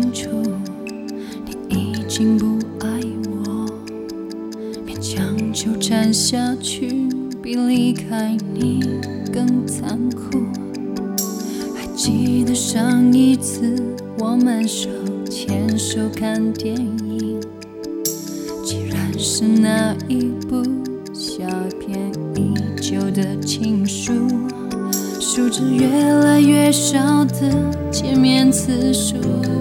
处，你已经不爱我，勉强纠缠下去，比离开你更残酷。还记得上一次我们手牵手看电影，既然是那一部下篇已久的情书，数着越来越少的见面次数，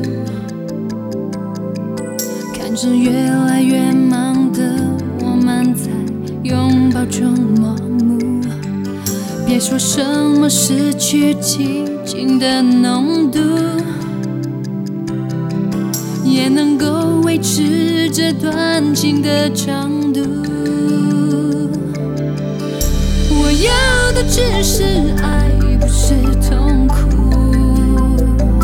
看着越来越忙的我们在拥抱中麻木。别说什么失去激情的浓度，也能够维持这段情的长度。我要的只是爱，不是痛苦，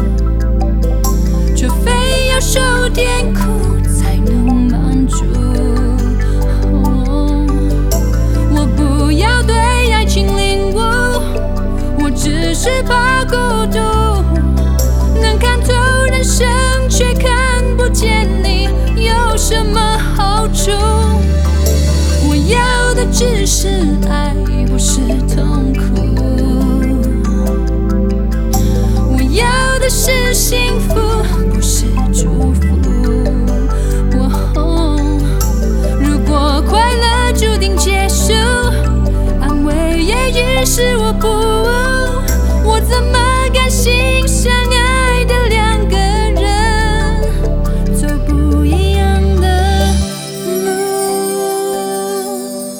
却非要受点苦才能满足。我不要对爱情领悟，我只是怕孤独，能看透人生却看不见你有什么好处。我要的只是爱，不是痛苦，我要的是幸福，不是祝福。如果快乐注定结束，安慰也于事无补，我怎么甘心相爱的两个人走不一样的路？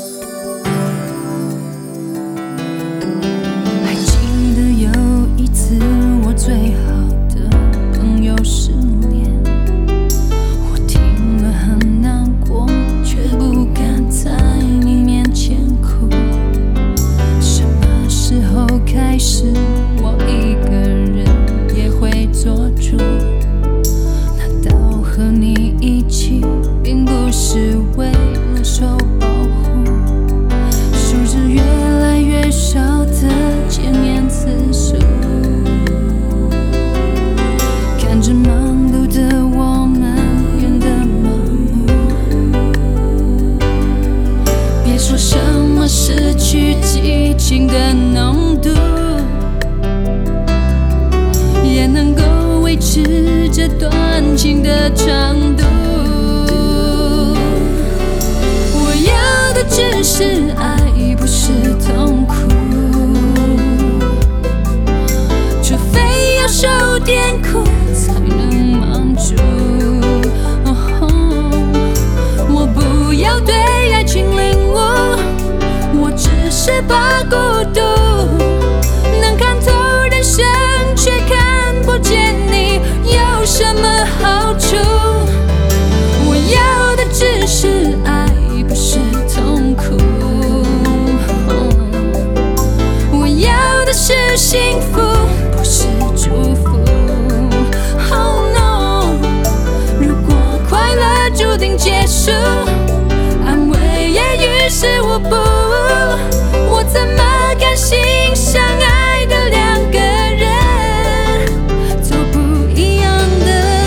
还记得有一次我最好的朋友失恋，我听了很难过，却不敢在你面前哭。什么时候开始我一个人也会做主？难道和你一起并不是为了受保护？数着越来越少的见面次数，看着忙碌的我们变得麻木。别说什么失去激情的浓度，也能够维持这段情的长度。我要的只是爱，不是痛苦，除非要受点苦才能满足。我不要对爱情领悟，我只是怕孤独，能看透人生却看不见你有什么好处。我要的只是爱，不是痛苦，我要的是幸福，不是祝福。Oh no， 如果快乐注定结束，安慰也于事无补，我怎么甘心相爱的两个人走不一样的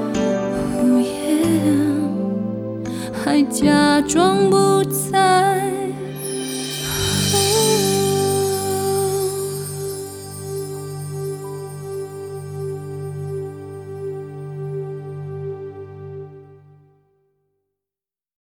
路？还假装不在